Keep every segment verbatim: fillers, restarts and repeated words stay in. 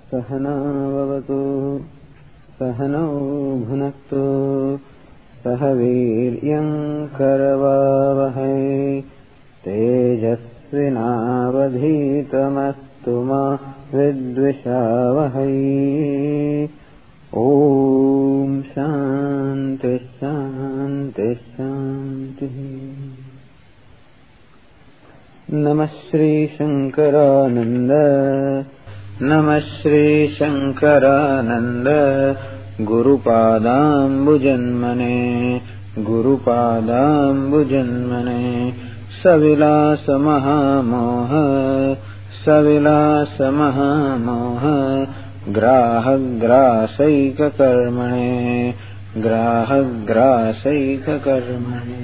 सहना भवतु सहनौ भुनक्तु सह वीर्यं करवावहै तेजस्विनावधीतमस्तु मा विद्विषावहै। ओम शांति शांति शांति। नमः श्री शंकरानंद नमः Shri Shankaranand गुरुपादाम्बुजन्मने गुरुपादाम्बुजन्मने सविलास महामोह सविलास महामोह ग्राहग्रासैककर्मणे ग्राहग्रासैककर्मणे।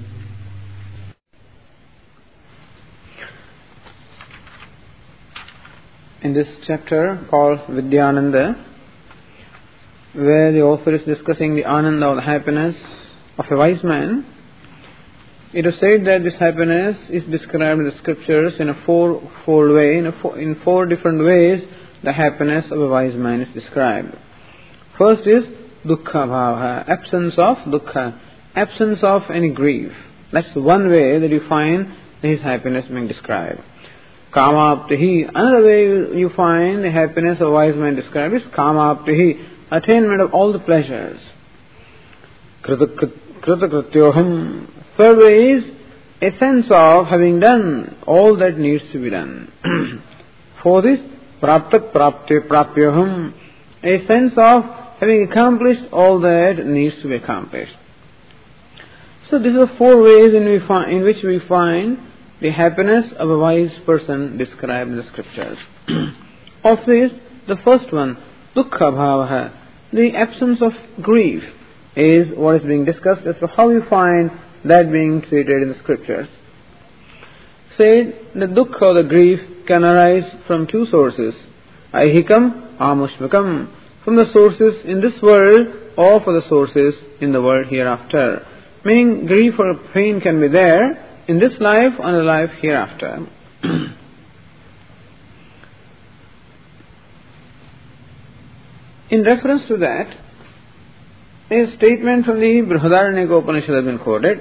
In this chapter called Vidyananda, where the author is discussing the ananda or the happiness of a wise man, it is said that this happiness is described in the scriptures in a four-fold way. In, a four, in four different ways, the happiness of a wise man is described. First is dukkha bhava, absence of dukkha, absence of any grief. That's one way that you find his happiness being described. Kamaptihi, another way you, you find the happiness of a wise man described is kamaptihi, attainment of all the pleasures. Kritakrityoham, third way is a sense of having done all that needs to be done. Fourth is praptak prapte prapyoham, a sense of having accomplished all that needs to be accomplished. So these are four ways in, we fi- in which we find the happiness of a wise person described in the scriptures. Of this, the first one, dukkha bhavaha, the absence of grief, is what is being discussed as to how you find that being treated in the scriptures. Say, the dukkha or the grief can arise from two sources, aihikam, amushmakam, from the sources in this world or for the sources in the world hereafter. Meaning, grief or pain can be there in this life and the life hereafter. In reference to that, a statement from the Brihadaranyaka Upanishad has been quoted.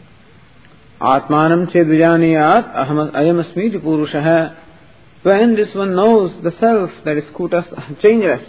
Atmanam ched vijaniyat ayamasmiti purushaha. When this one knows the self, that is kutas, changeless,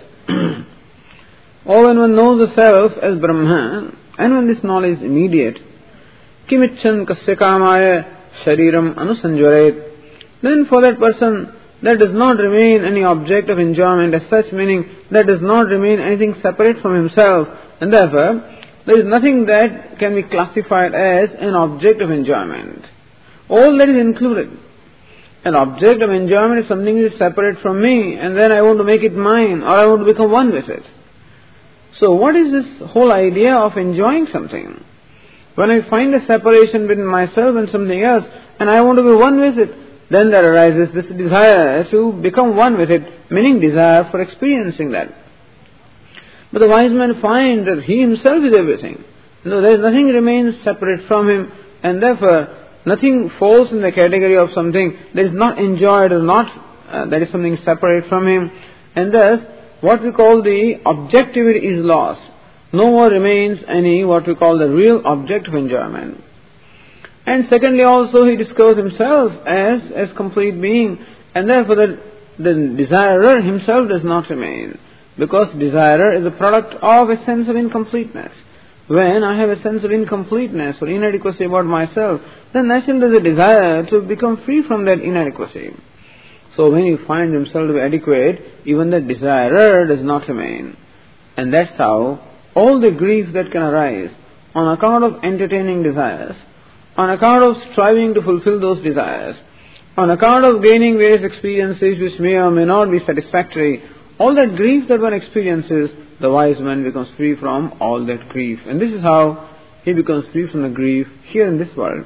or when one knows the self as Brahman, and when this knowledge is immediate, Kimichan kasya kamaya shariram anusanjaret, then for that person there does not remain any object of enjoyment as such, meaning there does not remain anything separate from himself, and therefore there is nothing that can be classified as an object of enjoyment. All that is included. An object of enjoyment is something that is separate from me, and then I want to make it mine, or I want to become one with it. So what is this whole idea of enjoying something? When I find a separation between myself and something else, and I want to be one with it, then there arises this desire to become one with it, meaning desire for experiencing that. But the wise man finds that he himself is everything. No, there is nothing remains separate from him, and therefore nothing falls in the category of something that is not enjoyed or not, uh, that is something separate from him, and thus what we call the objectivity is lost. No more remains any what we call the real object of enjoyment. And secondly also he discovers himself as, as complete being, and therefore the, the desirer himself does not remain, because desirer is a product of a sense of incompleteness. When I have a sense of incompleteness or inadequacy about myself, then naturally there is a desire to become free from that inadequacy. So when he finds himself to be adequate, even the desirer does not remain. And that's how all the grief that can arise on account of entertaining desires, on account of striving to fulfill those desires, on account of gaining various experiences which may or may not be satisfactory, all that grief that one experiences, the wise man becomes free from all that grief. And this is how he becomes free from the grief here in this world.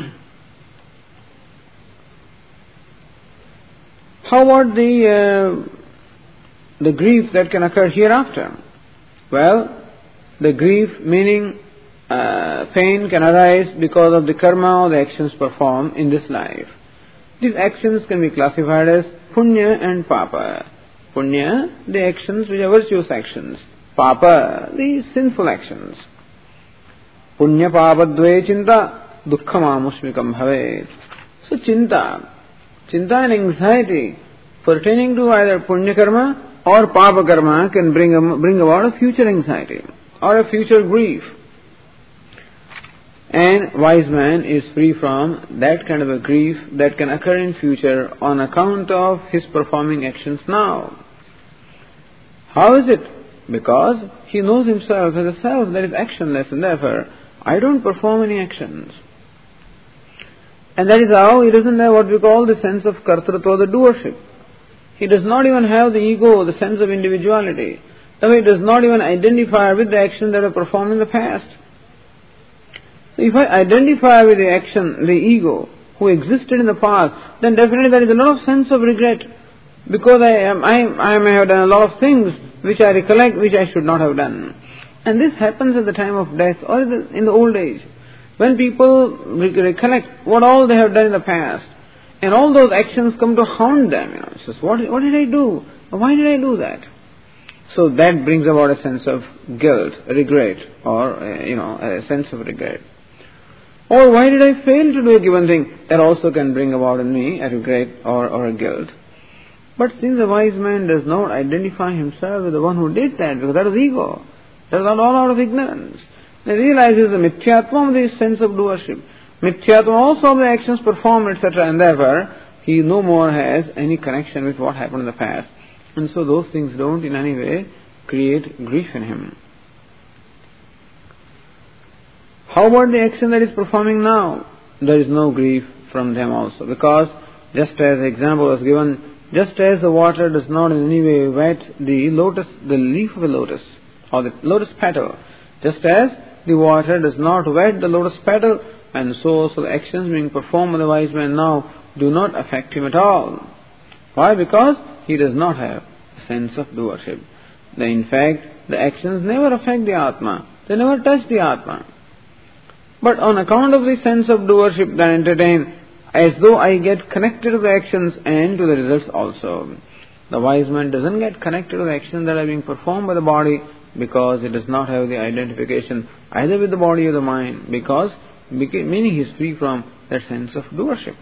How about the, uh, the grief that can occur hereafter? Well, the grief, meaning uh, pain, can arise because of the karma or the actions performed in this life. These actions can be classified as punya and papa. Punya, the actions which are virtuous actions. Papa, the sinful actions. Punya papa dve chinta, dukkha mamusmikam bhavet. So chinta, chinta and anxiety pertaining to either punya karma or papa karma can bring, bring about a future anxiety or a future grief. And wise man is free from that kind of a grief that can occur in future on account of his performing actions now. How is it? Because he knows himself as a self that is actionless, and therefore I don't perform any actions. And that is how he doesn't have what we call the sense of kartritva, the doership. He does not even have the ego, the sense of individuality. Therefore he does not even identify with the actions that were performed in the past. If I identify with the action, the ego, who existed in the past, then definitely there is a lot of sense of regret. Because I, am, I, I may have done a lot of things which I recollect, which I should not have done. And this happens at the time of death or in the old age. When people recollect what all they have done in the past, and all those actions come to haunt them, you know, it's just, what, what did I do? Why did I do that? So that brings about a sense of guilt, regret, or, uh, you know, a sense of regret. Or why did I fail to do a given thing? That also can bring about in me a regret or, or a guilt. But since a wise man does not identify himself with the one who did that, because that is ego, that is all out of ignorance, he realizes the mithyatvam of the sense of doership, mithyatvam also of the actions performed, et cetera, and therefore he no more has any connection with what happened in the past. And so those things don't in any way create grief in him. How about the action that is performing now? There is no grief from them also, because just as the example was given, just as the water does not in any way wet the lotus, the leaf of the lotus, or the lotus petal, just as the water does not wet the lotus petal, and so, so the actions being performed by the wise man now do not affect him at all. Why? Because he does not have a sense of doership. Then in fact, the actions never affect the Atma. They never touch the Atma. But on account of the sense of doership that I entertain, as though I get connected to the actions and to the results also. The wise man doesn't get connected to the actions that are being performed by the body because it does not have the identification either with the body or the mind, because meaning he is free from that sense of doership.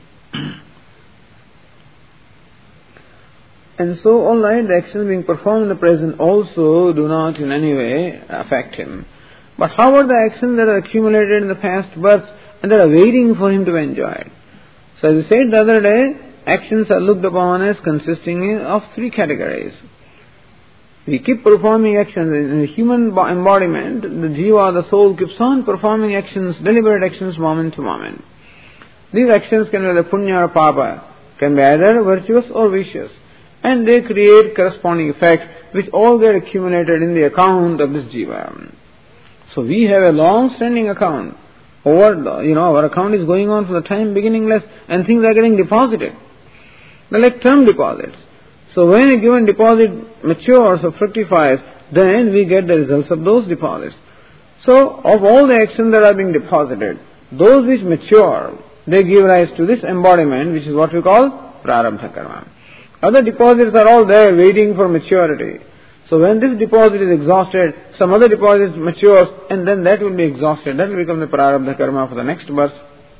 And so, all right, the actions being performed in the present also do not in any way affect him. But how about the actions that are accumulated in the past births and that are waiting for him to enjoy it? So as we said the other day, actions are looked upon as consisting of three categories. We keep performing actions. In the human embodiment, the jiva, the soul, keeps on performing actions, deliberate actions, moment to moment. These actions can be either punya or papa, can be either virtuous or vicious, and they create corresponding effects which all get accumulated in the account of this jiva. So we have a long-standing account. Over, you know, our account is going on for the time beginningless, and things are getting deposited. They're like term deposits. So when a given deposit matures or fructifies, then we get the results of those deposits. So of all the actions that are being deposited, those which mature, they give rise to this embodiment, which is what we call prarabdha karma. Other deposits are all there waiting for maturity. So when this deposit is exhausted, some other deposit matures, and then that will be exhausted. That will become the prarabdha karma for the next birth.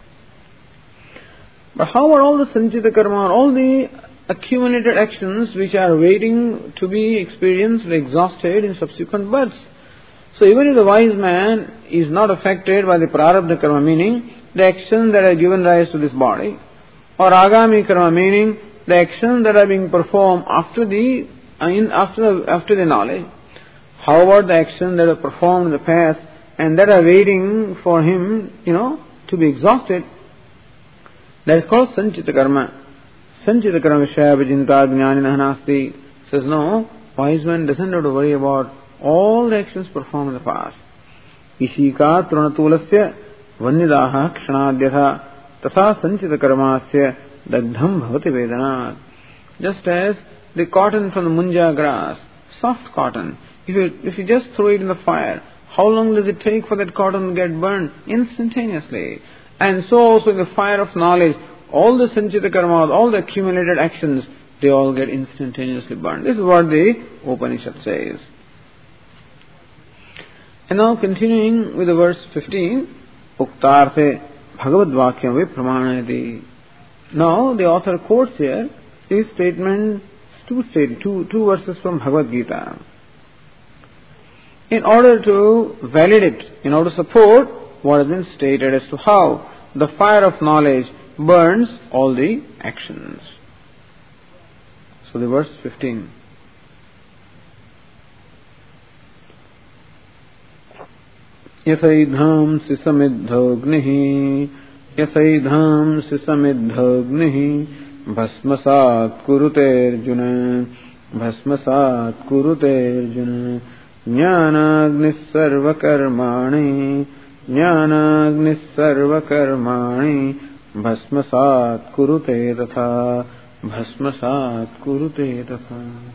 But how about all the sanchita karma, all the accumulated actions which are waiting to be experienced, exhausted in subsequent births? So even if the wise man is not affected by the prarabdha karma, meaning the actions that are given rise to this body, or agami karma, meaning the actions that are being performed after the In, after, the, after the knowledge, how about the actions that are performed in the past and that are waiting for him, you know, to be exhausted? That is called sanchita karma. Sanchita karma vishaya vijinta jnanina nasti. Says no, wise man doesn't have to worry about all the actions performed in the past. Ishika trunatulasya vannidaha kshanadhyatha tasa sanchita karmasya dagdham bhavati vedanat. Just as the cotton from the munja grass, soft cotton, if you, if you just throw it in the fire, how long does it take for that cotton to get burned? Instantaneously. And so also in the fire of knowledge, all the sanchita karma, all the accumulated actions they all get instantaneously burned. This is what the Upanishad says. And now continuing with the verse fifteen, Uktarthe Bhagavad Vakyam Vipramanayati. Now the author quotes here these statements, two, state, two, two verses from Bhagavad Gita, in order to validate, in order to support what has been stated as to how the fire of knowledge burns all the actions. So the verse fifteen. Yasaidhamsi samidhognihi Yasaidhamsi samidhognihi Bhasmasat kurute arjuna Bhasmasat kurute arjuna Jnanagnis sarva karmani Jnanagnis sarva karmani Bhasmasat kurute tatha Bhasmasat kurute tatha.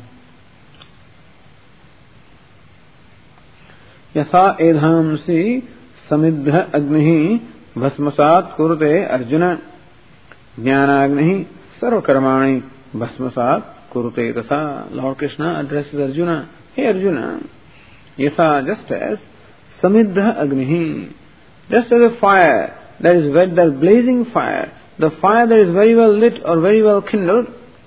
Yasa edhamsi samidha agnihi Bhasmasat kurute arjuna Jnanagnihi sarva karmani Bhasmasat kurute tatha. Lord Krishna addresses Arjuna, Hey Arjuna, Yasa, just as samidha agnihi, just as a fire that is wet, that blazing fire, the fire that is very well lit or very well kindled,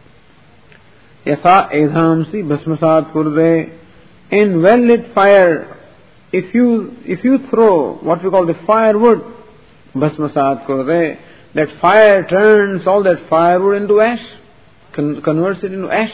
Yasa edhamsi bhasmasat kurve, in well lit fire, if you if you throw what we call the firewood, bhasmasat kurve, that fire turns all that firewood into ash, con- converts it into ash.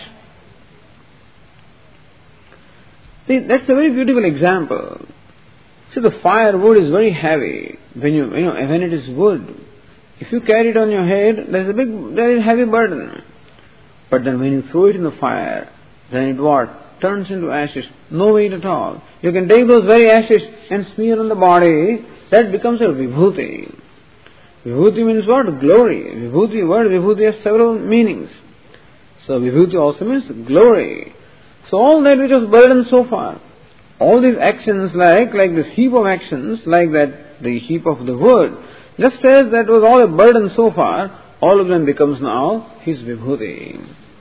See, that's a very beautiful example. See, the firewood is very heavy. When you, you know, when it is wood, if you carry it on your head, there is a big, there is a heavy burden. But then when you throw it in the fire, then it what? Turns into ashes. No weight at all. You can take those very ashes and smear on the body. That becomes a vibhuti. Vibhuti means what? Glory. Vibhuti, word vibhuti has several meanings. So vibhuti also means glory. So all that which was burdened so far, all these actions like, like this heap of actions, like that, the heap of the wood, just as that was all a burden so far, all of them becomes now his vibhuti.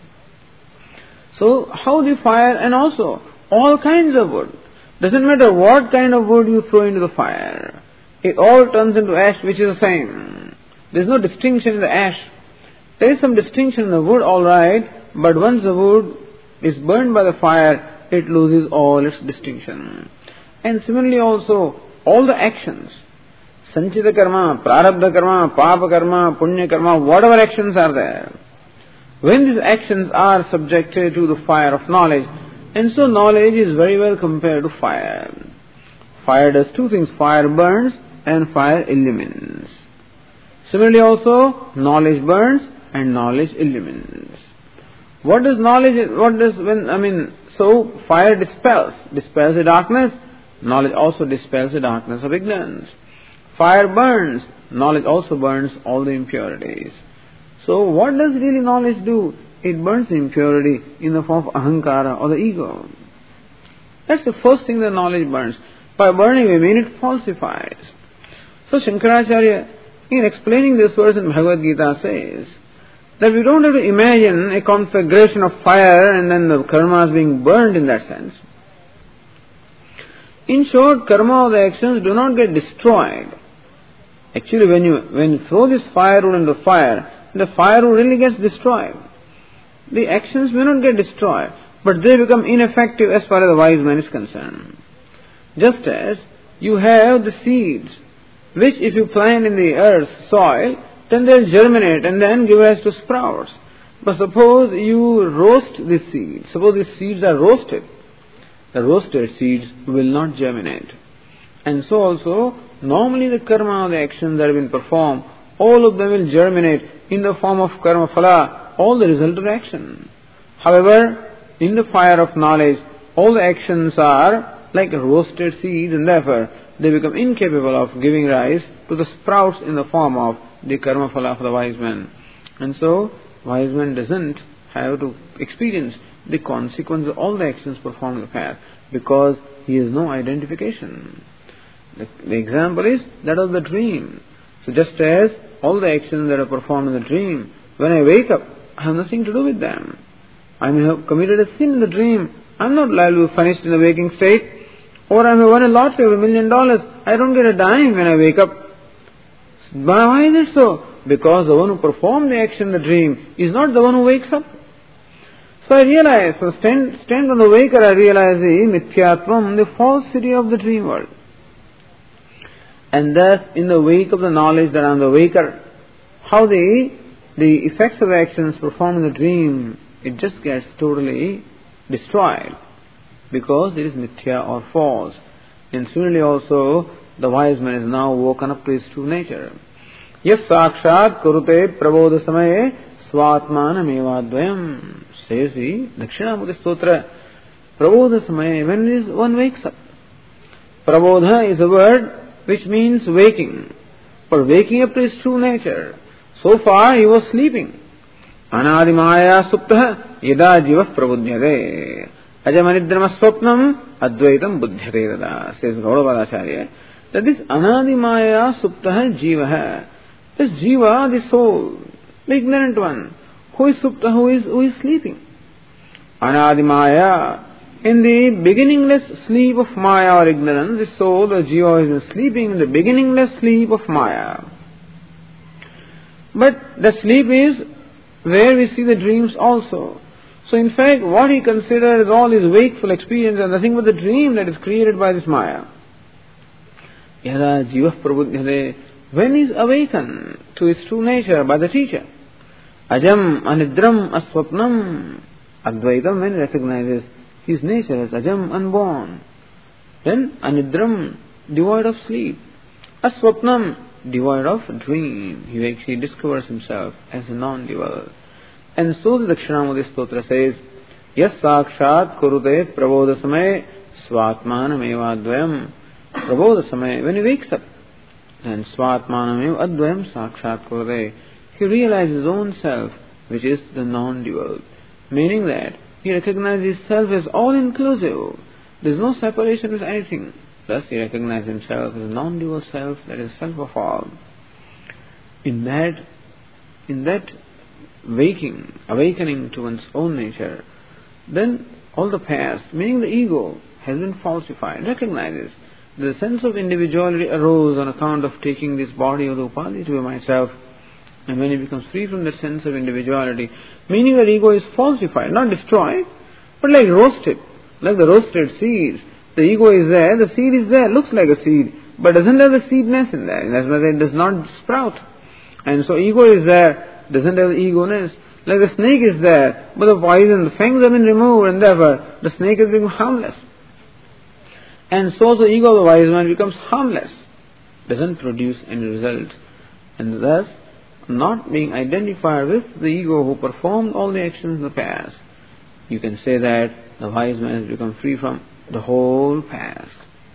So how the fire, and also all kinds of wood, doesn't matter what kind of wood you throw into the fire, it all turns into ash, which is the same. There is no distinction in the ash. There is some distinction in the wood, all right, but once the wood is burned by the fire, it loses all its distinction. And similarly also, all the actions, sanchita karma, prarabdha karma, papa karma, punya karma, whatever actions are there, when these actions are subjected to the fire of knowledge, and so knowledge is very well compared to fire. Fire does two things, fire burns and fire illumines. Similarly also, knowledge burns and knowledge illumines. What does knowledge, what does, when, I mean, so fire dispels, dispels the darkness, knowledge also dispels the darkness of ignorance. Fire burns, knowledge also burns all the impurities. So what does really knowledge do? It burns the impurity in the form of ahankara or the ego. That's the first thing that knowledge burns. By burning we mean it falsifies. So Shankaracharya, in explaining this verse in Bhagavad Gita, says that we don't have to imagine a conflagration of fire and then the karmas being burned in that sense. In short, karma or the actions do not get destroyed. Actually, when you when you throw this firewood into fire, the firewood really gets destroyed. The actions may not get destroyed, but they become ineffective as far as the wise man is concerned. Just as you have the seeds, which if you plant in the earth, soil, then they'll germinate and then give rise to sprouts. But suppose you roast these seeds, suppose these seeds are roasted, the roasted seeds will not germinate. And so also, normally the karma, the actions that have been performed, all of them will germinate in the form of karma phala, all the result of action. However, in the fire of knowledge, all the actions are like roasted seeds, and therefore they become incapable of giving rise to the sprouts in the form of the karma phala of the wise man. And so, wise man doesn't have to experience the consequence of all the actions performed in the fire, because he has no identification. The, the example is that of the dream. So just as all the actions that are performed in the dream, when I wake up, I have nothing to do with them. I may have committed a sin in the dream. I'm not liable to be punished in the waking state. Or I may have won a lottery of a million dollars. I don't get a dime when I wake up. Why is it so? Because the one who performed the action in the dream is not the one who wakes up. So I realize, so stand, stand on the waker, I realize the mithyatvam, the falsity of the dream world. And thus, in the wake of the knowledge that I am the waker, how the, the effects of actions performed in the dream, it just gets totally destroyed. Because it is mithya or false. And similarly also, the wise man is now woken up to his true nature. Yes sakshat kurute prabodha samaye swatmanam evadvayam. Says the Dakshinamurti Stotra. Prabodha samaye, when is one wakes up. Prabodha is a word which means waking. For waking up to his true nature. So far he was sleeping. Anadimaya suptah yada jiva prabudhyate. Ajamanidrama swapnam advaitam buddhyate dada. Says Gaudapadacharya. That this anadimaya suptah jiva. This jiva, the soul, the ignorant one, who is supta, who is, who is sleeping. Anadimaya. In the beginningless sleep of Maya or ignorance, the soul, the jiva, is sleeping in the beginningless sleep of Maya. But the sleep is where we see the dreams also. So in fact, what he considers all his wakeful experience and nothing but the dream that is created by this Maya. Yada jiva prabudhyate. When he is awakened to his true nature by the teacher. Ajam anidram aswapnam. Advaitam, when he recognizes his nature as Ajam, unborn. Then Anidram, devoid of sleep. Aswapnam, devoid of dream. He actually discovers himself as a non-dual. And so the Dakshinamurti Stotra says, Yas sakshat kurute prabodha samay swatmanam evadvayam. Prabodha samay, when he wakes up, and swatmanam evadvayam sakshat kurute, he realizes his own self, which is the non-dual. Meaning that he recognizes himself as all-inclusive. There is no separation with anything. Thus he recognizes himself as a non-dual self, that is self of all. In that, in that waking, awakening to one's own nature, then all the past, meaning the ego, has been falsified. Recognizes the sense of individuality arose on account of taking this body or the upadi to be myself. And when he becomes free from that sense of individuality, meaning that ego is falsified, not destroyed, but like roasted, like the roasted seeds. The ego is there, the seed is there, looks like a seed, but doesn't have the seedness in there. That's why it does not sprout. And so ego is there, doesn't have the ego-ness. Like the snake is there, but the poison, the fangs have been removed, and therefore the snake has become harmless. And so the ego of the wise man becomes harmless, doesn't produce any result, and thus not being identified with the ego who performed all the actions in the past. You can say that the wise man has become free from the whole past.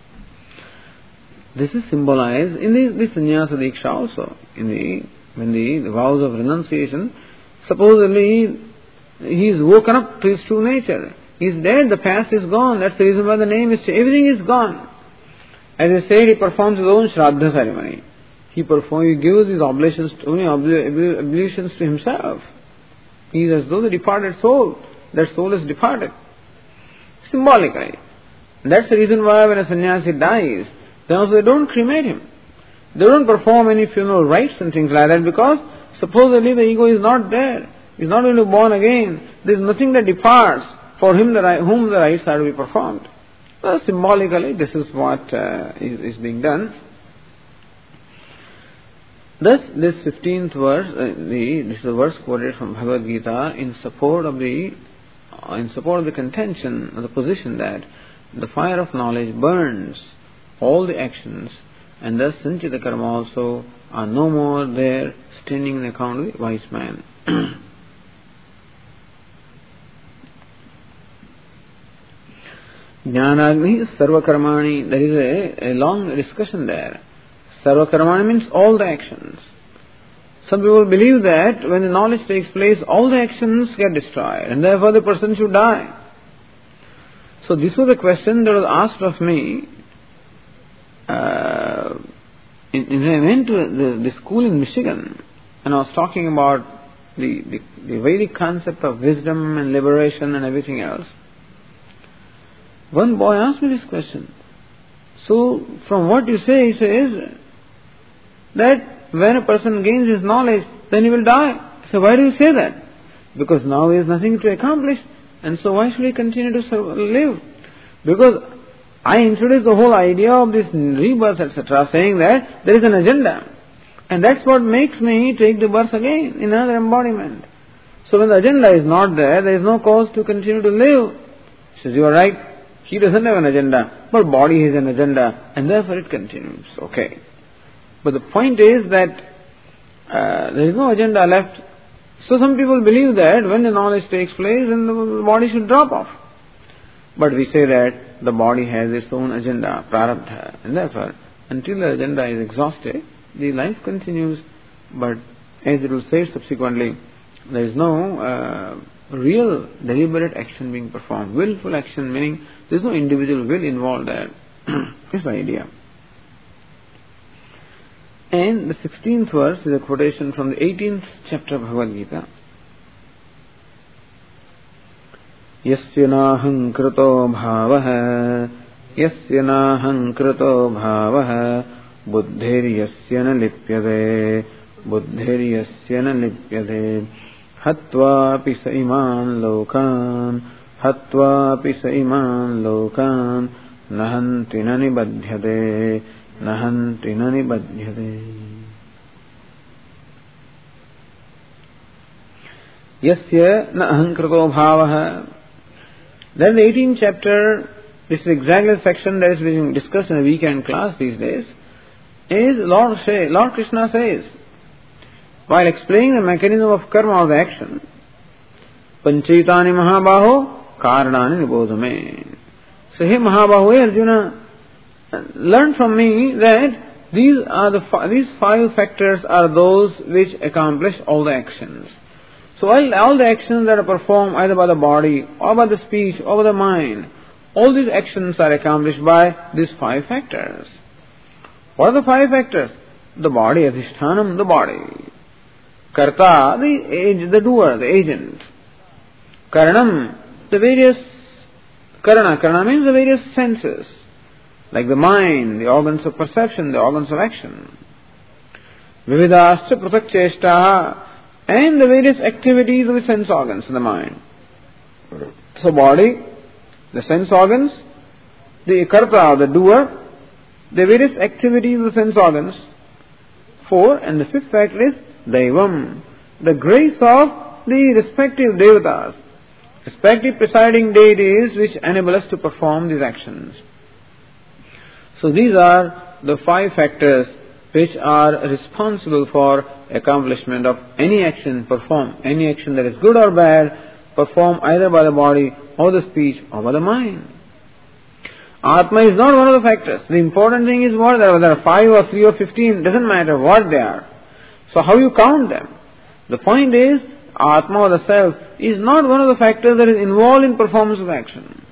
This is symbolized in the, the sannyasa diksha also. In the when the, the vows of renunciation, supposedly he is woken up to his true nature. He is dead, the past is gone. That's the reason why the name is changed. Everything is gone. As I said, he performs his own shraddha ceremony. He performs, he gives his oblations, only oblations to himself. He is as though the departed soul. That soul is departed. Symbolically. That's the reason why when a sannyasi dies, then also they don't cremate him. They don't perform any funeral rites and things like that, because supposedly the ego is not there. He is not going to be born again. There is nothing that departs for him, the, whom the rites are to be performed. Well, symbolically, this is what uh, is, is being done. Thus, this fifteenth verse, uh, the, this is a verse quoted from Bhagavad Gita in support of the, uh, in support of the contention, of the position that the fire of knowledge burns all the actions, and thus Sanchita Karma also are no more there standing in account of the wise man. Jnanagni sarva karmani, there is a, a long discussion there. Sarva karmani means all the actions. Some people believe that when the knowledge takes place, all the actions get destroyed, and therefore the person should die. So this was a question that was asked of me uh, in, in, I went to the, the school in Michigan, and I was talking about the, the, the Vedic concept of wisdom and liberation and everything else, one boy asked me this question. So, from what you say, he says that when a person gains his knowledge, then he will die. So why do you say that? Because now he has nothing to accomplish, and so why should he continue to serve, live? Because I introduced the whole idea of this rebirth, et cetera, saying that there is an agenda. And that's what makes me take the birth again in another embodiment. So when the agenda is not there, there is no cause to continue to live. He says, you are right. He doesn't have an agenda, but body has an agenda, and therefore it continues. Okay. But the point is that uh, there is no agenda left. So some people believe that when the knowledge takes place, then the body should drop off. But we say that the body has its own agenda, prarabdha, and therefore, until the agenda is exhausted, the life continues. But as it will say subsequently, there is no uh, real deliberate action being performed. Willful action, meaning there is no individual will involved there. Is the idea. And the sixteenth verse is a quotation from the eighteenth chapter of Bhagavad Gita. Yasya naham krito bhavaha, yasya naham krito bhavaha, buddhir yasya na lipyade, buddhir yasya na lipyade, hatva pisa iman lokan, hatva pisa iman lokan, nahanti na nibadhyade, nahanti na nibadhyade. Yasya na ahankrito bhavaha. Then the eighteenth chapter, this is exactly the section that is being discussed in a weekend class these days, is Lord say, Lord Krishna says, while explaining the mechanism of karma, of the action, Panchaitani Mahabaho Karanani Nibodhame. So, hey Mahabaho, hey Arjuna, learn from me that these are the these five factors are those which accomplish all the actions. So all, all the actions that are performed either by the body or by the speech or by the mind, all these actions are accomplished by these five factors. What are the five factors? The body, adhishthanam, the body. Karta, the age, the doer, the agent. Karanam, the various, karana, karana means the various senses. Like the mind, the organs of perception, the organs of action. Vividascha pratak cheshtaha, and the various activities of the sense organs in the mind. So body, the sense organs, the karta, the doer, the various activities of the sense organs. Four, and the fifth factor is Daivam, the grace of the respective devatas, respective presiding deities which enable us to perform these actions. So these are the five factors which are responsible for accomplishment of any action performed, any action that is good or bad, performed either by the body or the speech or by the mind. Atma is not one of the factors. The important thing is what? Whether there are five or three or fifteen, doesn't matter what they are. So how you count them? The point is, Atma or the self is not one of the factors that is involved in performance of action.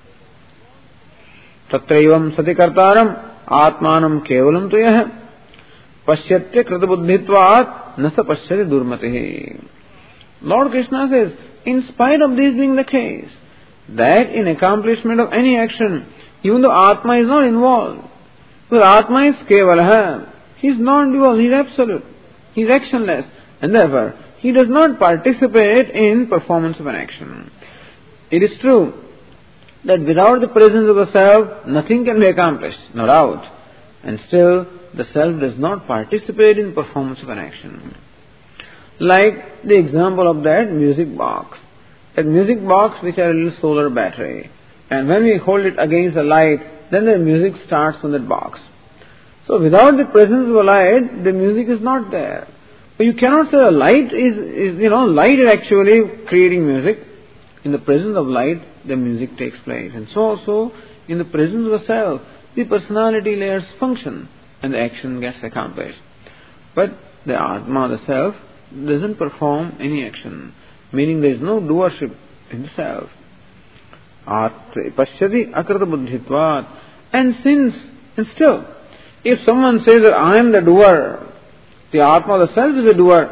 Tatraivam satikartaram atmanam kevalam tuyah pashyatya kritabuddhitvat nasa pashyati durmatihi. Lord Krishna says, in spite of this being the case, that in accomplishment of any action, even though Atma is not involved, because Atma is Kevalaha, he is non-dual, he is absolute, he is actionless, and therefore he does not participate in performance of an action. It is true that without the presence of the self, nothing can be accomplished, no doubt, and still the self does not participate in performance of an action. Like the example of that music box. That music box which has a little solar battery. And when we hold it against the light, then the music starts from that box. So without the presence of a light, the music is not there. But you cannot say a light is, is, you know, light is actually creating music. In the presence of light, the music takes place. And so also, in the presence of a self, the personality layers function and the action gets accomplished. But the Atma, the self, doesn't perform any action, meaning there is no doership in the self. Pashyati akrita buddhitvat. And since, and still, if someone says that I am the doer, the Atma, the self is the doer,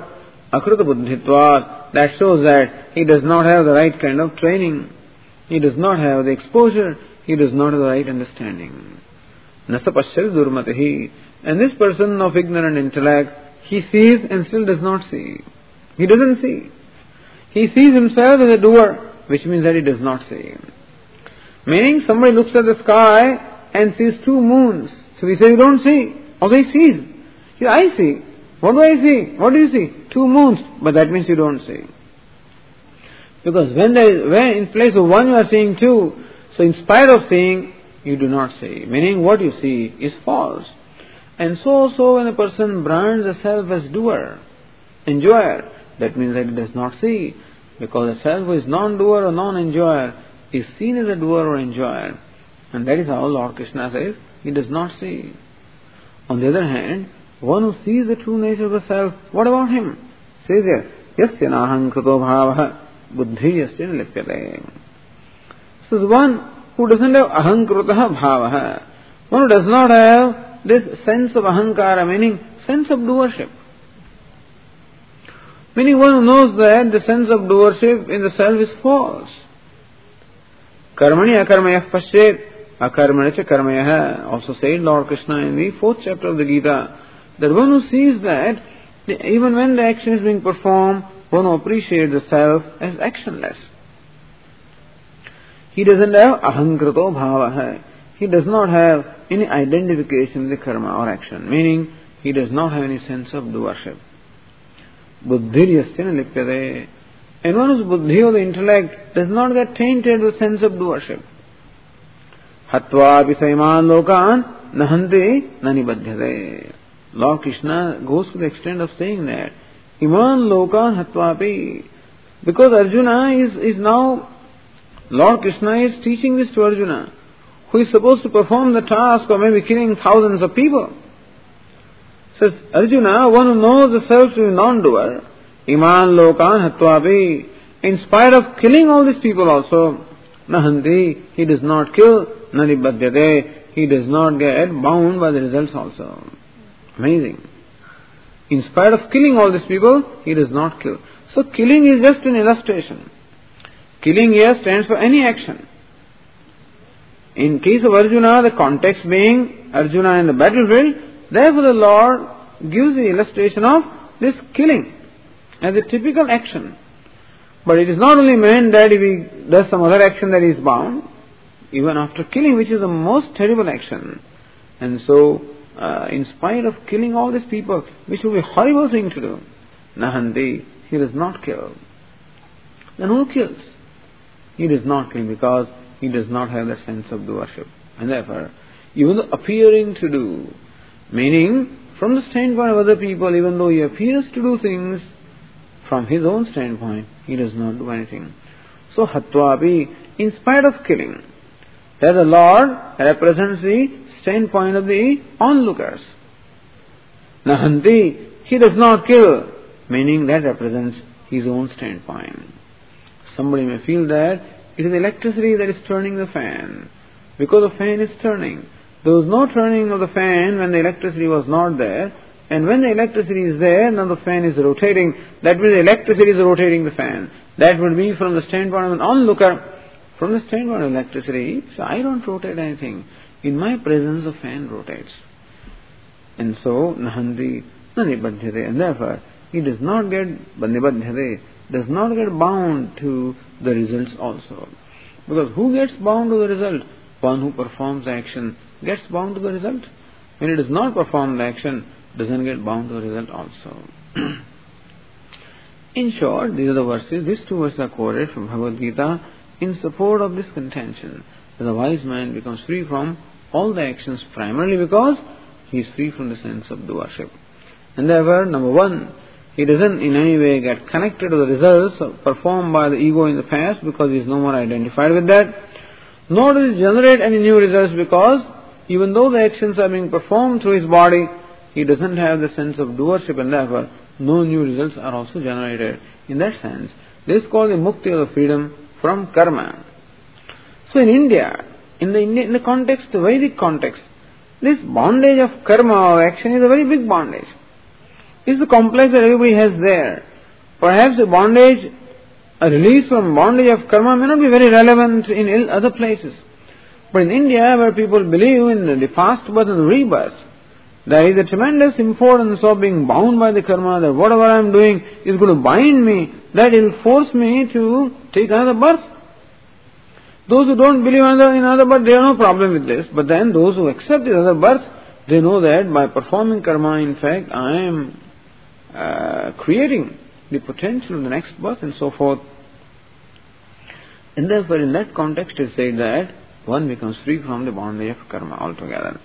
Akruta buddhitvat, that shows that he does not have the right kind of training. He does not have the exposure. He does not have the right understanding. Nasa pashyati durmatihi. And this person of ignorant intellect, he sees and still does not see. He doesn't see. He sees himself as a doer, which means that he does not see. Meaning somebody looks at the sky and sees two moons. So we say, you don't see. Okay, he sees. He says, I see. What do I see? What do you see? Two moons. But that means you don't see. Because when there is, when in place of one you are seeing two, so in spite of seeing, you do not see. Meaning what you see is false. And so also when a person brands the self as doer, enjoyer, that means that he does not see. Because the self who is non-doer or non-enjoyer is seen as a doer or enjoyer. And that is how Lord Krishna says, he does not see. On the other hand, one who sees the true nature of the self, what about him? Says here, yasya naham krito bhavaha buddhi yasya nilipyate. So the one who doesn't have ahankrutah bhavaha, one who does not have this sense of ahankara, meaning sense of doership. Meaning one who knows that the sense of doership in the self is false. Karmani akarmayah pasyet, akarmani cha karmayah. Also said Lord Krishna in the fourth chapter of the Gita, that one who sees that even when the action is being performed, one who appreciates the self as actionless. He doesn't have ahankrito bhavaha. He does not have any identification with the karma or action. Meaning, he does not have any sense of doership. Buddhir yasya nilipyate. And one whose buddhi or the intellect does not get tainted with sense of doership. Hatva pisaiman lokan nahanti nanibadhyate. Lord Krishna goes to the extent of saying that Iman lokan hatvapi. Because Arjuna is, is now, Lord Krishna is teaching this to Arjuna, who is supposed to perform the task of maybe killing thousands of people. Says Arjuna, one who knows the self to be non-doer, Iman lokan hatvapi. In spite of killing all these people also, nahanti, he does not kill, nanibadhyate, he does not get bound by the results also. Amazing. In spite of killing all these people, he does not kill. So killing is just an illustration. Killing here stands for any action. In case of Arjuna, the context being Arjuna in the battlefield, therefore the Lord gives the illustration of this killing as a typical action. But it is not only meant that if he does some other action that he is bound, even after killing, which is the most terrible action. And so, Uh, in spite of killing all these people, which would be a horrible thing to do, nahanti, he does not kill. Then who kills? He does not kill because he does not have that sense of doership. And therefore, even though appearing to do, meaning from the standpoint of other people, even though he appears to do things, from his own standpoint, he does not do anything. So hatvapi, in spite of killing, that the Lord represents the standpoint of the onlookers. Nahanti, he does not kill, meaning that represents his own standpoint. Somebody may feel that it is electricity that is turning the fan, because the fan is turning. There was no turning of the fan when the electricity was not there, and when the electricity is there, now the fan is rotating. That means the electricity is rotating the fan. That would be from the standpoint of an onlooker. From the standpoint of electricity, so I don't rotate anything. In my presence, the fan rotates. And so, nahanti nanibadhyate. And therefore, he does not get nibadhyate, does not get bound to the results also. Because who gets bound to the result? One who performs the action gets bound to the result. When it does not perform the action, doesn't get bound to the result also. In short, these are the verses, these two verses are quoted from Bhagavad Gita in support of this contention, that the wise man becomes free from all the actions primarily because he is free from the sense of doership. And therefore, number one, he doesn't in any way get connected to the results performed by the ego in the past because he is no more identified with that. Nor does he generate any new results because even though the actions are being performed through his body, he doesn't have the sense of doership, and therefore no new results are also generated. In that sense, this is called the mukti, of the freedom from karma. So in India, in the Indian, in the context, the Vedic context, this bondage of karma or action is a very big bondage. It's the complex that everybody has there. Perhaps the bondage, a release from bondage of karma may not be very relevant in other places. But in India, where people believe in the past birth and rebirth, there is a tremendous importance of being bound by the karma, that whatever I am doing is going to bind me, that it will force me to take another birth. Those who don't believe in another birth, they have no problem with this. But then those who accept the other birth, they know that by performing karma, in fact, I am uh, creating the potential of the next birth and so forth. And therefore, in that context, it is said that one becomes free from the bondage of karma altogether.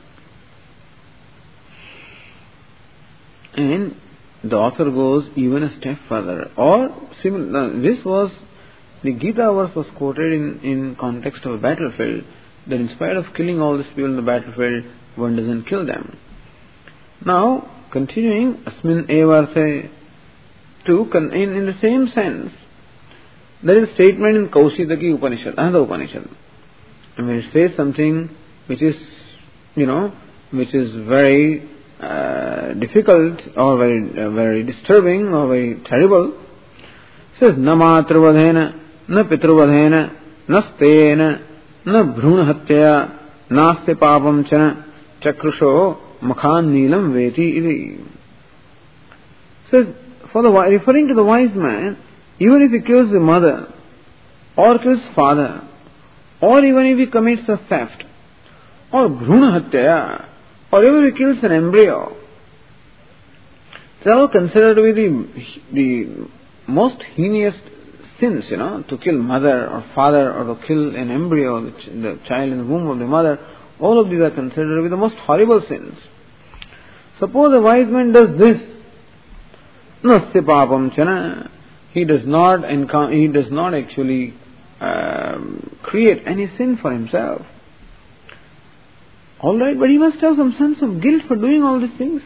And the author goes even a step further. Or, similar, this was, the Gita verse was quoted in, in context of a battlefield, that in spite of killing all these people in the battlefield, one doesn't kill them. Now, continuing, asmin evarthe, to, in, in the same sense, there is a statement in Kaushitaki Upanishad, another Upanishad, and when it says something which is, you know, which is very uh, difficult or very uh, very disturbing or very terrible, it says, na matruvadhena, na pitruvadhena, na stena, na bhruna naste papam chana, chakrusho makhan nilam veti iti. Says, for the referring to the wise man, even if he kills the mother, or kills father, or even if he commits a theft, or bhruna hatya, or even if he kills an embryo, they are all considered to be the, the most heinous sins, you know, to kill mother or father, or to kill an embryo, the, ch- the child in the womb of the mother. All of these are considered to be the most horrible sins. Suppose a wise man does this, nasya papam chana, he does not encounter, he does not actually um, create any sin for himself. All right, but he must have some sense of guilt for doing all these things.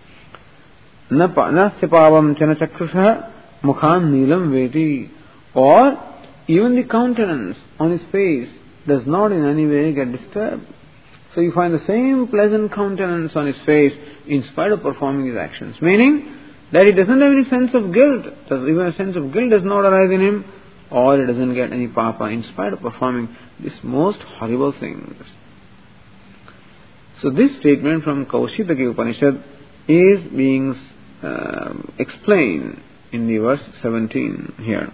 Nasya pavam chana chakrusha mukhan nilam veti. Or even the countenance on his face does not in any way get disturbed. So you find the same pleasant countenance on his face in spite of performing his actions. Meaning that he doesn't have any sense of guilt. Even a sense of guilt does not arise in him, or he doesn't get any papa in spite of performing these most horrible things. So this statement from Kaushitaki Upanishad is being uh, explained in the verse seventeen here.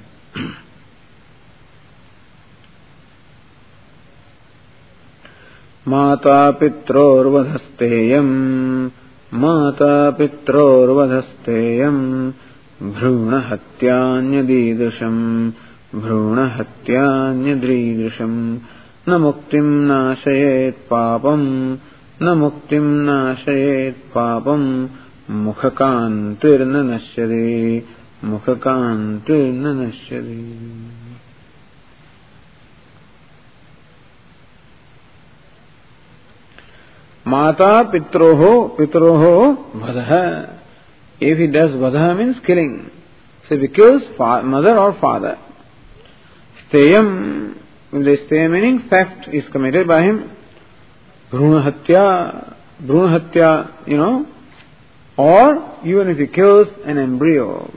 Mata pitrorvadhasteyam Mata pitrorvadhasteyam Bhruna hatyanyadidrisham Bhruna hatyanyadridrisham Na muktim nashayet papam Na muktim nashayet papam Mukhakantirna nashyade Mukhakantirna nashyade. Mata pitroho pitroho vadha. If he does vadha means killing. So if he kills fa- mother or father. Steyam, if the steyam meaning theft is committed by him. Bhruna hatya, bhruna hatya, you know, or even if he kills an embryo.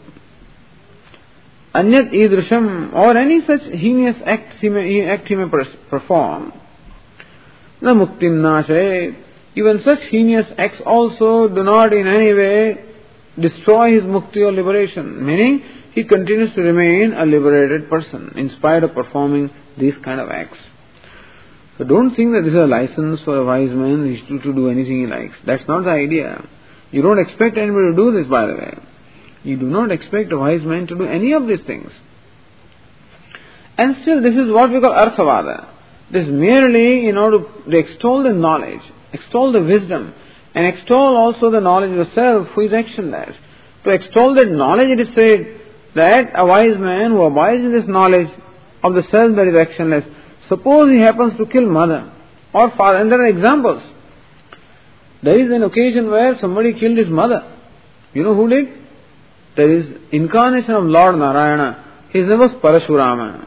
Anyat idrisham, or any such heinous act he may, act he may perform. Na muktim nashayet. Even such heinous acts also do not in any way destroy his mukti or liberation. Meaning, he continues to remain a liberated person in spite of performing these kind of acts. So don't think that this is a license for a wise man to, to do anything he likes. That's not the idea. You don't expect anybody to do this, by the way. You do not expect a wise man to do any of these things. And still, this is what we call arthavada. This is merely in order to extol the knowledge, extol the wisdom, and extol also the knowledge of the self who is actionless. To extol that knowledge, it is said that a wise man who abides in this knowledge of the self that is actionless, suppose he happens to kill mother or father, and there are examples. There is an occasion where somebody killed his mother. You know who did? There is incarnation of Lord Narayana. His name was Parashurama.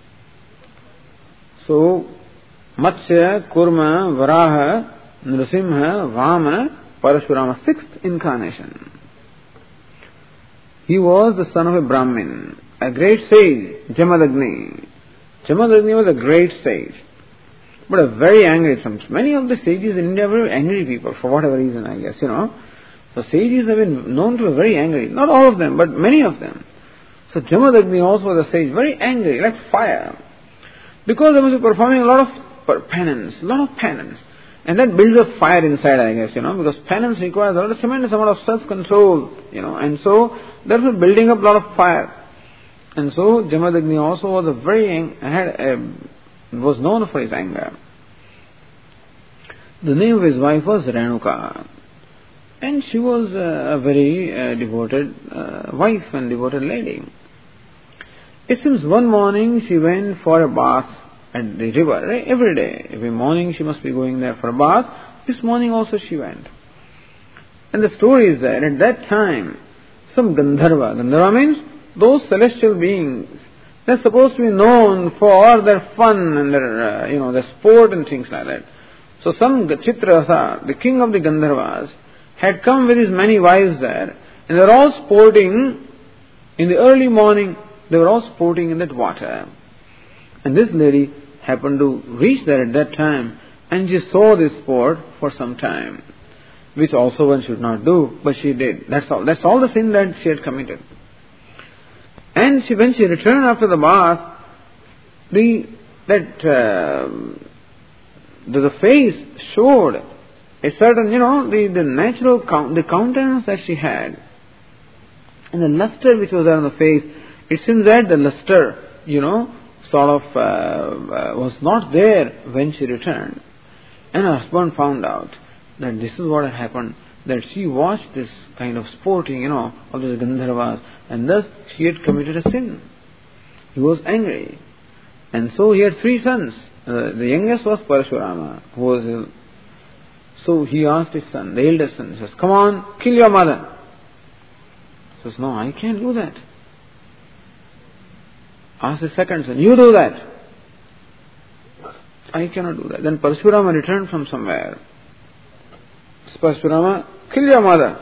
So, Matsya, Kurma, Varaha, Nrsimha, Vamana, Parashurama, sixth incarnation. He was the son of a Brahmin, a great sage, Jamadagni. Jamadagni was a great sage, but a very angry. Some many of the sages in India were very angry people for whatever reason, I guess, you know. So sages have been known to be very angry. Not all of them, but many of them. So Jamadagni also was a sage, very angry, like fire. Because they must be performing a lot of penance, a lot of penance. And that builds up fire inside, I guess, you know, because penance requires a lot of tremendous amount of self-control, you know, and so therefore building up a lot of fire. And so Jamadagni also was a very, ang- had a, was known for his anger. The name of his wife was Renuka. And she was a, a very uh, devoted uh, wife and devoted lady. It seems one morning she went for a bath at the river, right? Every day. Every morning she must be going there for a bath. This morning also she went. And the story is that at that time, some Gandharva, Gandharva means those celestial beings, they're supposed to be known for their fun and their, uh, you know, their sport and things like that. So some Chitrasa, the king of the Gandharvas, had come with his many wives there, and they were all sporting in the early morning. They were all sporting in that water. And this lady happened to reach there at that time, and she saw this sport for some time, which also one should not do, but she did. That's all. That's all the sin that she had committed. And she, when she returned after the bath, the that uh, the, the face showed a certain, you know, the, the natural count, the countenance that she had, and the luster which was there on the face. It seems that the luster, you know, sort of uh, uh, was not there when she returned. And her husband found out that this is what had happened, that she watched this kind of sporting, you know, of the Gandharvas, and thus she had committed a sin. He was angry. And so he had three sons. Uh, the youngest was Parashurama, who was ill. So he asked his son, the eldest son, he says, "Come on, kill your mother." He says, "No, I can't do that." Asked the second son, "You do that." "I cannot do that." Then Parashurama returned from somewhere. Parashurama, "Kill your mother."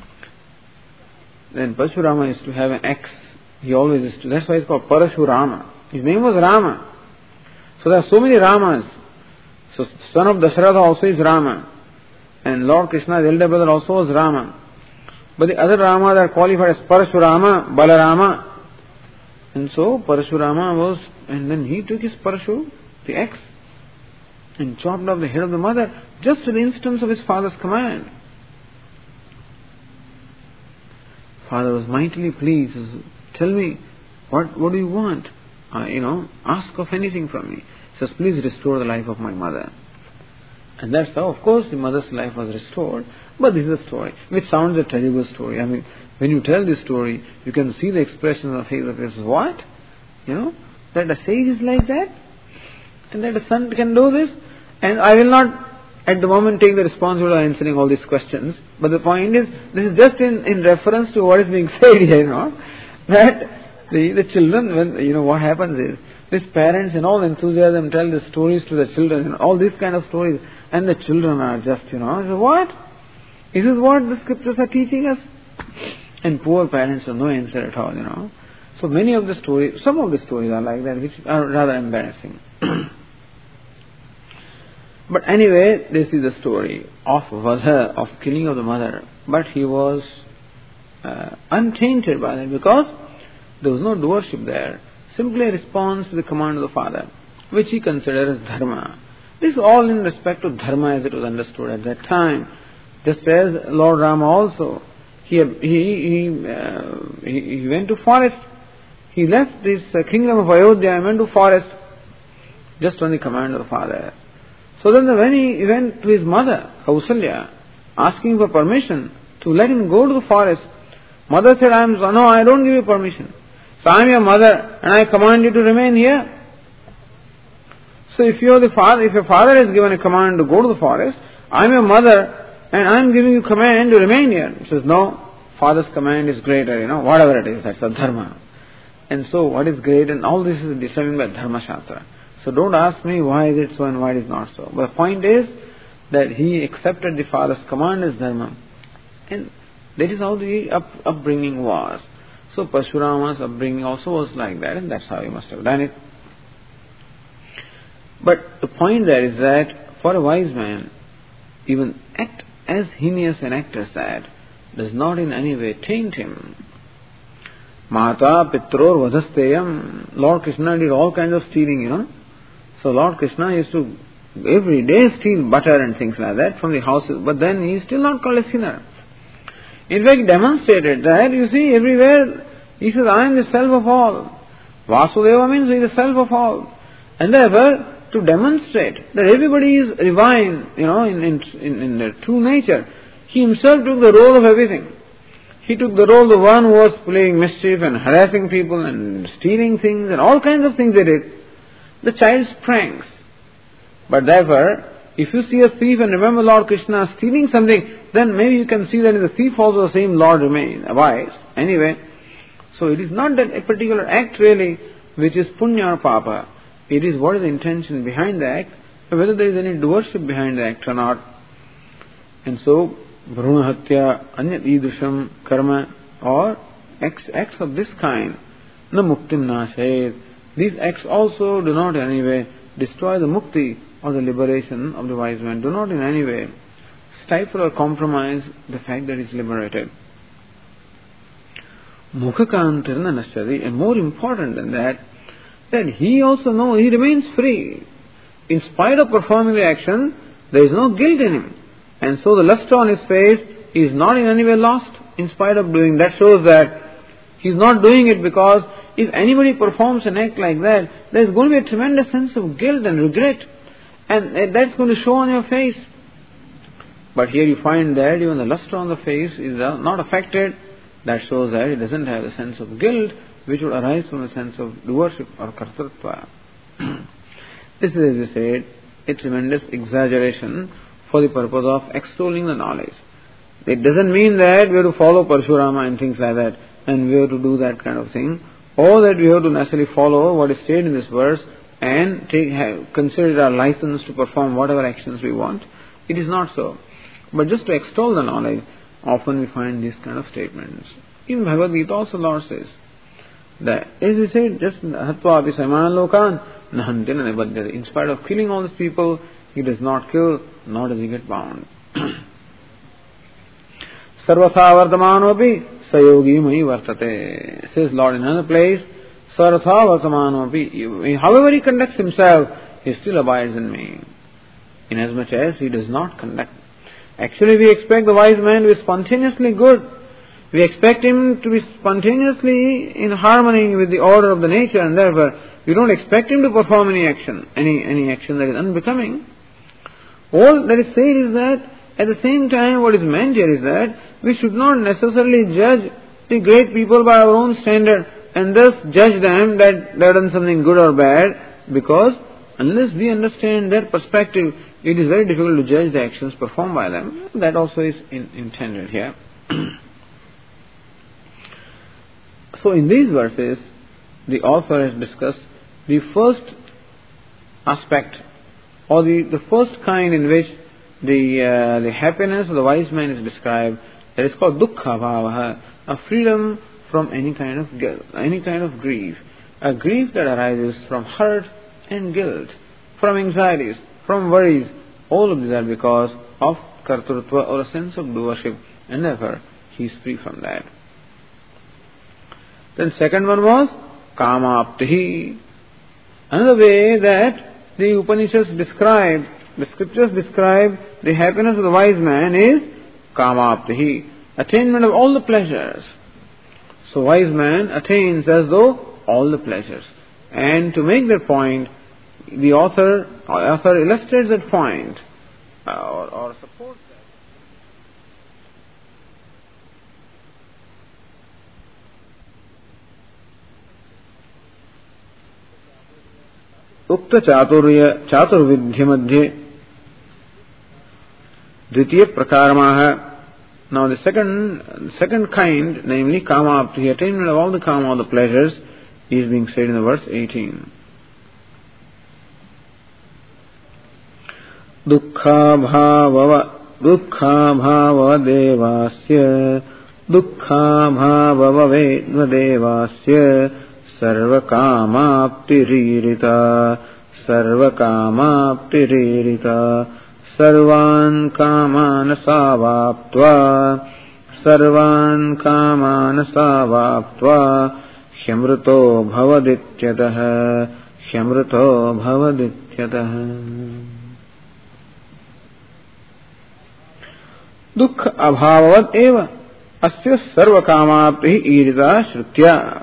Then Parashurama used to have an axe. He always used to, that's why it's called Parashurama. His name was Rama. So there are so many Ramas. So son of Dasharatha also is Rama. And Lord Krishna's elder brother also was Rama. But the other Ramas are qualified as Parashurama, Balarama. And so Parashurama was, and then he took his Parashu, the axe, and chopped off the head of the mother, just to the instance of his father's command. Father was mightily pleased. He says, "Tell me, what what do you want? Uh, you know, ask of anything from me." He says, "Please restore the life of my mother." And that's how, of course, the mother's life was restored. But this is a story, which sounds a terrible story. I mean, when you tell this story, you can see the expression on the face of his, what? You know, that a sage is like that? And that a son can do this? And I will not, at the moment, take the responsibility of answering all these questions. But the point is, this is just in, in reference to what is being said here, you know, that the, the children, when, you know, what happens is, these parents in all enthusiasm tell the stories to the children, and all these kind of stories, and the children are just, you know, say, what? This is what the scriptures are teaching us? And poor parents have no answer at all, you know. So many of the stories, some of the stories are like that, which are rather embarrassing. But anyway, this is the story of Vadha, of killing of the mother. But he was uh, untainted by that, because there was no doership there. Simply a response to the command of the father, which he considered as dharma. This is all in respect to dharma as it was understood at that time. Just as Lord Rama also, he he he, uh, he, he went to forest. He left this uh, kingdom of Ayodhya and went to forest, just on the command of the father. So then when he went to his mother, Kausalya, asking for permission to let him go to the forest, mother said, "I am no, I don't give you permission. So I am your mother, and I command you to remain here." So if you are the father, if your father has given a command to go to the forest, I am your mother, and I am giving you command to remain here. He says, "No, father's command is greater, you know, whatever it is, that's a dharma." And so what is great, and all this is determined by Dharma Shastra. So don't ask me why is it so and why it is not so. But the point is that he accepted the father's command as dharma. And that is how the up, upbringing was. So Parshurama's upbringing also was like that, and that's how he must have done it. But the point there is that for a wise man, even act as heinous an act as that does not in any way taint him. Mata Pitror Vadhasteyam. Lord Krishna did all kinds of stealing, you know. So Lord Krishna used to every day steal butter and things like that from the houses, but then he is still not called a sinner. In fact, demonstrated that, you see, everywhere he says, I am the self of all. Vasudeva means he is the self of all. And therefore, to demonstrate that everybody is divine, you know, in, in, in, in their true nature, he himself took the role of everything. He took the role of the one who was playing mischief and harassing people and stealing things and all kinds of things they did. The child's pranks. But therefore, if you see a thief and remember Lord Krishna stealing something, then maybe you can see that in the thief also the same Lord remains. Otherwise, anyway, so it is not that a particular act really which is punya or papa. It is what is the intention behind the act, whether there is any doership behind the act or not. And so, Bhruna Hatya, Anyat Idrisham, Karma, or acts, acts of this kind, na muktim nashayet. These acts also do not in any way destroy the mukti or the liberation of the wise man. Do not in any way stifle or compromise the fact that he is liberated. Mukhakantirna nashyati, and more important than that, that he also knows he remains free. In spite of performing the action, there is no guilt in him. And so the luster on his face is not in any way lost in spite of doing. That shows that he is not doing it because if anybody performs an act like that, there is going to be a tremendous sense of guilt and regret. And that's going to show on your face. But here you find that even the luster on the face is not affected. That shows that it doesn't have a sense of guilt which would arise from a sense of doership or kartatva. This is, as we said, a tremendous exaggeration for the purpose of extolling the knowledge. It doesn't mean that we have to follow Parshurama and things like that, and we have to do that kind of thing, or that we have to necessarily follow what is stated in this verse and take, have, consider it our license to perform whatever actions we want. It is not so. But just to extol the knowledge, often we find these kind of statements. In Bhagavad Gita also Lord says that, as we said, just Hatva api samana lokan nahantina nibadyate. In spite of killing all these people, he does not kill, nor does he get bound. Sarvatha vardamanopi sayogi mai vartate. Says Lord in another place, Sarvatha vardamanopi. However he conducts himself, he still abides in me. Inasmuch as he does not conduct. Actually, we expect the wise man to be spontaneously good. We expect him to be spontaneously in harmony with the order of the nature, and therefore we don't expect him to perform any action, any any action that is unbecoming. All that is said is that at the same time what is meant here is that we should not necessarily judge the great people by our own standard and thus judge them that they have done something good or bad, because unless we understand their perspective, it is very difficult to judge the actions performed by them. That also is in, intended here. So in these verses, the author has discussed the first aspect, or the, the first kind in which the uh, the happiness of the wise man is described. That is called dukkha bhavaha, a freedom from any kind of guilt, any kind of grief, a grief that arises from hurt and guilt, from anxieties, from worries. All of these are because of kartrutva or a sense of doership, and therefore he is free from that. Then second one was kamaptihi. Another way that the Upanishads describe, the scriptures describe the happiness of the wise man is kamaptihi, attainment of all the pleasures. So wise man attains as though all the pleasures. And to make that point, the author, author illustrates that point uh, or, or supports that. Ukta chaturya chaturvidhya madhye dvitiya prakaramaha. Now the second second kind, namely kama, the attainment of all the kama, all the pleasures, is being said in the verse eighteen. Dukkha bhava dukkha bhava devasya Dukkha bhava bhavedvadevasya sarvakamaptiririta sarvakamaptiririta sarvan kaman savaptva sarvan kaman savaptva hyamruto bhavadityatah hyamruto bhavadityatah. Dukkha abhavavat eva asya sarvakamapti irita shrutya.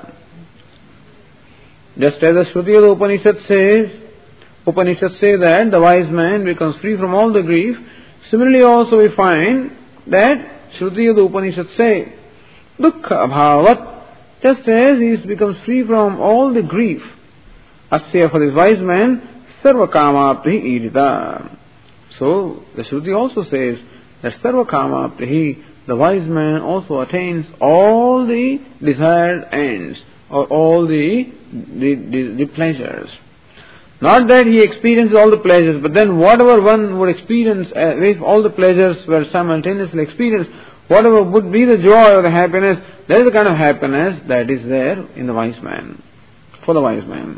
Just as the Shruti of the Upanishad says, Upanishad say that the wise man becomes free from all the grief. Similarly also we find that Shruti of the Upanishad say, Dukkha abhavat, just as he becomes free from all the grief. Asya, for this wise man, sarvakamapti irita. So the Shruti also says that sarvakamapti, the wise man also attains all the desired ends or all the, the, the, the pleasures. Not that he experiences all the pleasures, but then whatever one would experience, uh, if all the pleasures were simultaneously experienced, whatever would be the joy or the happiness, that is the kind of happiness that is there in the wise man, for the wise man.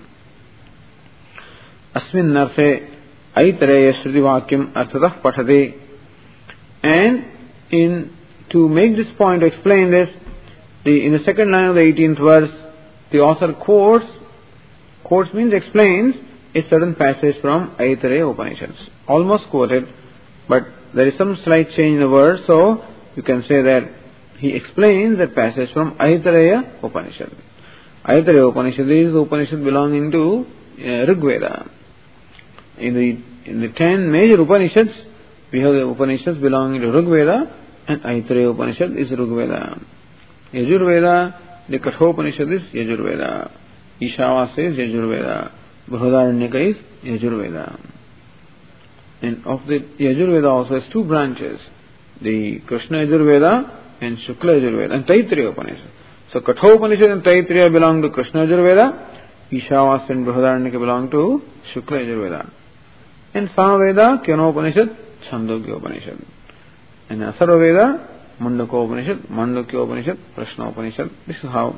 Asmin narthe aitareya shruti vakyam arthatah pathate. And in to make this point, to explain this, the, in the second line of the eighteenth verse, the author quotes, quotes means explains a certain passage from Aitareya Upanishads. Almost quoted, but there is some slight change in the word, so you can say that he explains that passage from Aitareya Upanishad. Aitareya Upanishad is the Upanishad belonging to uh, Rig Veda. In the, in the ten major Upanishads, we have the Upanishads belonging to Rig Veda, and Aitareya Upanishad is Rig Veda. Yajurveda, the Kathopanishad is Yajurveda. Ishavasya is Yajurveda. Brihadaranyaka is Yajurveda. And of the Yajurveda also has two branches. The Krishna Yajurveda and Shukla Yajurveda and Taittiriya Upanishad. So Kathopanishad and Taittiriya belong to Krishna Yajurveda. Ishavasya and Brihadaranyaka belong to Shukla Yajurveda. And Samaveda, Kyanopanishad, Chandogya Upanishad. And Asarvaveda, Mundaka Upanishad, Mandukya Upanishad, Prashna Upanishad. This is how.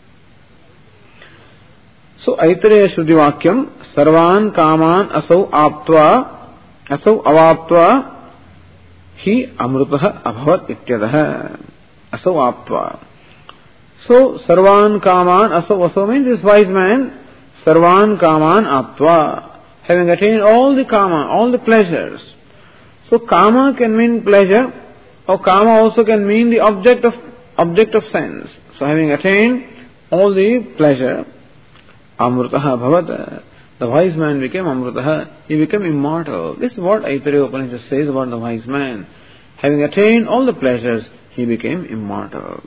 So Aitareya Shruti Vakyam Sarvan Kaman Asau Aptva Asau Avaptva Hi Amrutah Abhavat Ityadaha Asau Aptva. So Sarvan Kaman Asau Asau means this wise man Sarvan Kaman Aptva, having attained all the Kama, all the pleasures. So Kama can mean pleasure, or Kama also can mean the object of object of sense. So having attained all the pleasure, Amrutaha Bhavata, the wise man became Amrutaha, he became immortal. This is what Aitareya Upanishad says about the wise man. Having attained all the pleasures, he became immortal.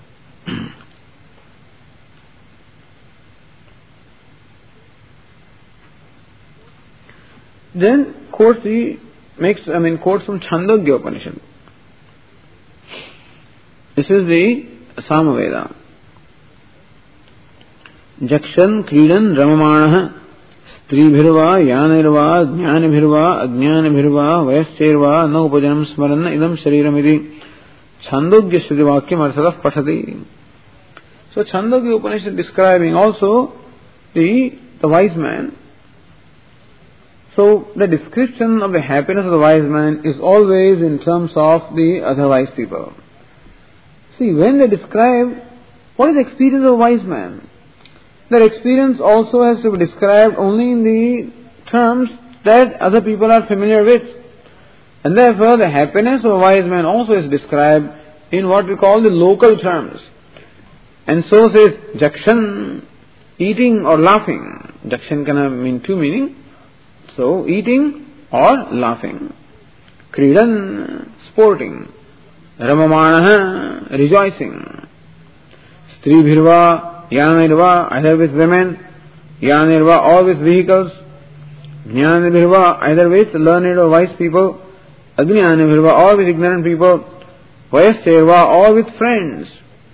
Then quotes he makes I mean quotes from Chandogya Upanishad. This is the Samaveda. Jakshan Kridan Ramamanaha Stribhirva Yanirva Jnanibhirva Ajnanibhirva Vayaschirva Na Upajanam Smaranna Idam Shariramidi Chandogya Shruti Vakyam Arthatah Pathati. So Chandogya Upanishad describing also the, the wise man. So the description of the happiness of the wise man is always in terms of the other wise people. See, when they describe what is the experience of a wise man, their experience also has to be described only in the terms that other people are familiar with. And therefore the happiness of a wise man also is described in what we call the local terms. And so says Jakshan, eating or laughing. Jakshan can mean two meanings. So eating or laughing. Kridan, sporting. Ramamanaha, rejoicing. Stribhirva, Yanirva, either with women. Yanirva, or with vehicles. Jnanibhirva, either with learned or wise people. Ajnanibhirva, or with ignorant people. Vayaschirva, or with friends.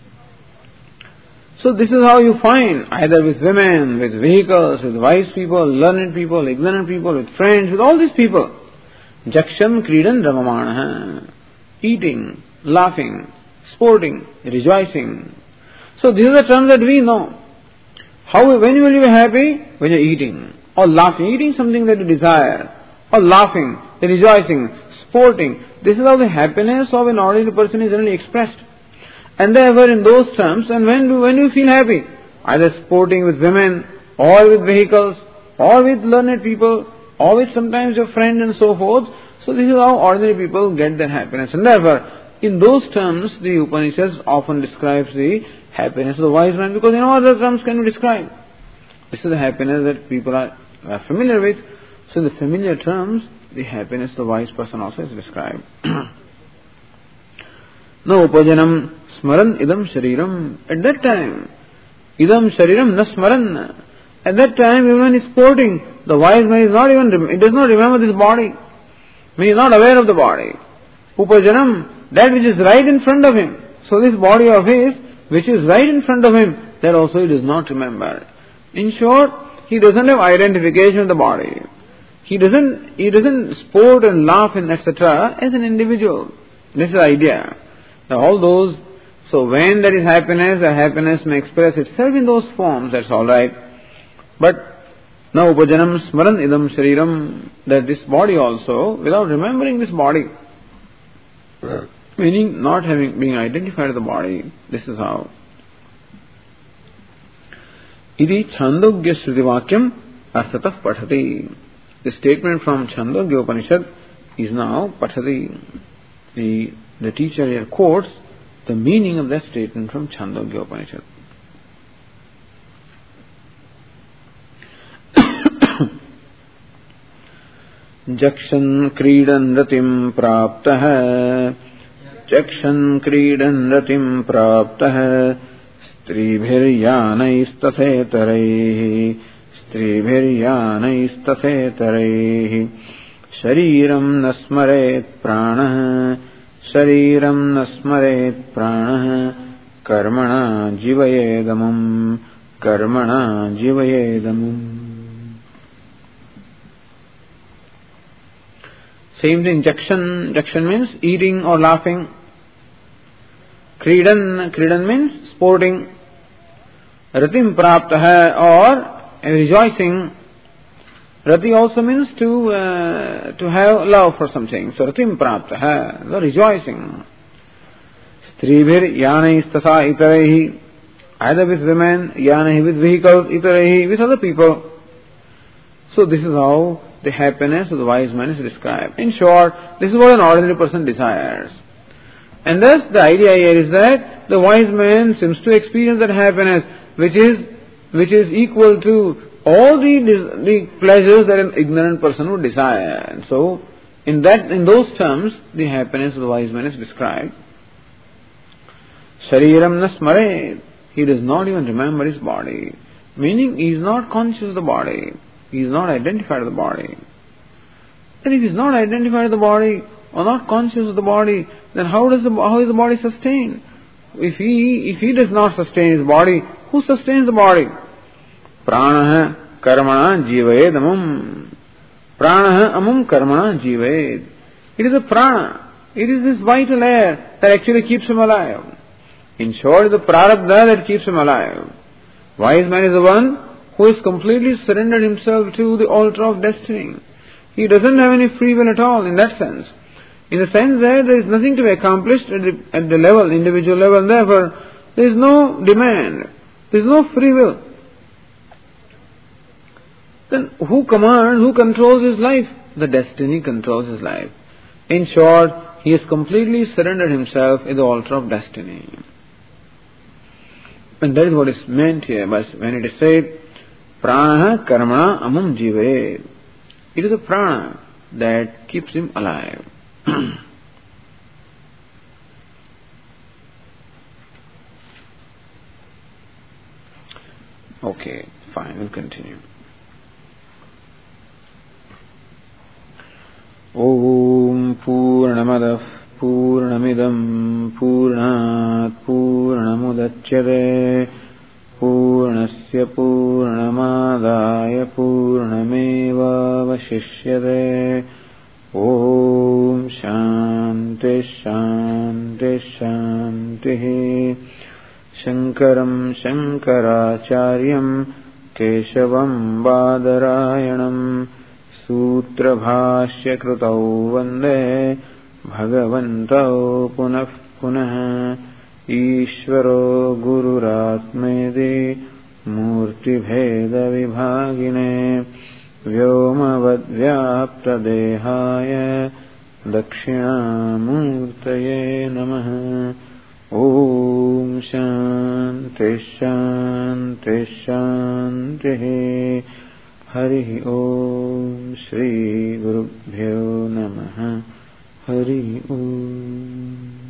So this is how you find, either with women, with vehicles, with wise people, learned people, ignorant people, with friends, with all these people. Jakshan Kridan Ramamanaha. Eating, laughing, sporting, rejoicing. So these are the terms that we know. How, when will you be happy? When you're eating, or laughing, eating something that you desire, or laughing, rejoicing, sporting. This is how the happiness of an ordinary person is generally expressed. And therefore in those terms, and when do, when do you feel happy? Either sporting with women, or with vehicles, or with learned people, or with sometimes your friend and so forth. So this is how ordinary people get their happiness. And therefore, in those terms, the Upanishads often describes the happiness of the wise man, because in no other terms can we describe. This is the happiness that people are, are familiar with. So in the familiar terms, the happiness of the wise person also is described. No upajanam smaran idam shariram. At that time, idam shariram na smaran. At that time, even when he is sporting, the wise man is not even, he does not remember this body. He is not aware of the body. Upajanam, that which is right in front of him. So this body of his, which is right in front of him, that also he does not remember. In short, he doesn't have identification of the body. He doesn't, he doesn't sport and laugh and et cetera as an individual. This is the idea. Now all those, so when there is happiness, the happiness may express itself in those forms, that's alright. But now upajanam smaran idam shariram, that this body also, without remembering this body, meaning not having being identified with the body, this is how. Iti Chandogya Shruti Asatah Pathati. The statement from Chandogya Upanishad is now Pathati. The, the teacher here quotes the meaning of that statement from Chandogya Upanishad. Jakshan Kridan Ratim Praptah Jakshan Kridan Ratim Praptah Stribhiryanaistathetaraih Stribhiryanaistathetaraih Shariram nasmaret pranah Shariram nasmaret pranah Karmana jivayedamam Karmana jivayedamam. Same thing, jakshan, jakshan means eating or laughing. Kridan, kridan means sporting. Ratim praptah or rejoicing. Rati also means to uh, to have love for something. So ratim praptah, the rejoicing. Stribhir yanais tasa itarehi, either with women, yanahi with vehicles, itarehi with other people. So this is how the happiness of the wise man is described. In short, this is what an ordinary person desires. And thus the idea here is that the wise man seems to experience that happiness which is which is equal to all the, the pleasures that an ignorant person would desire. And so in that in those terms the happiness of the wise man is described. Shariram nasmare, he does not even remember his body. Meaning he is not conscious of the body. He is not identified with the body. Then if he is not identified with the body or not conscious of the body, then how does the how is the body sustained? If he if he does not sustain his body, who sustains the body? Pranaha karmana jivayed amum. Pranaha amum karmana jivayed. It is a prana. It is this vital air that actually keeps him alive. In short, the prarabdha that keeps him alive. Wise man is the one who has completely surrendered himself to the altar of destiny. He doesn't have any free will at all in that sense. In the sense that there is nothing to be accomplished at the, at the level, individual level, and therefore there is no demand. There is no free will. Then who commands, who controls his life? The destiny controls his life. In short, he has completely surrendered himself at the altar of destiny. And that is what is meant here by when it is said, Prana karmana amum jive. It is a prana that keeps him alive. Okay, fine, we'll continue. Om Purnamadah Purnamidam Purnat Purnamudachyate Purnasya Purnamadaya Purnameva Vashishyate. Om Shanti Shanti Shanti. मूर्तिः शङ्करम् शङ्कराचार्यम् केशवम् बादरायणम् सूत्रभाष्यकृतौ वन्दे भगवन्तौ पुनः पुनः ईश्वरो गुरुरात्मेति मूर्तिभेदविभागिने व्योमवद्व्याप्तदेहाय दक्षिणामूर्तये नमः। ॐ शान्ति शान्ति शान्तिः। हरिः ॐ श्रीगुरुभ्यो नमः। हरिः ॐ।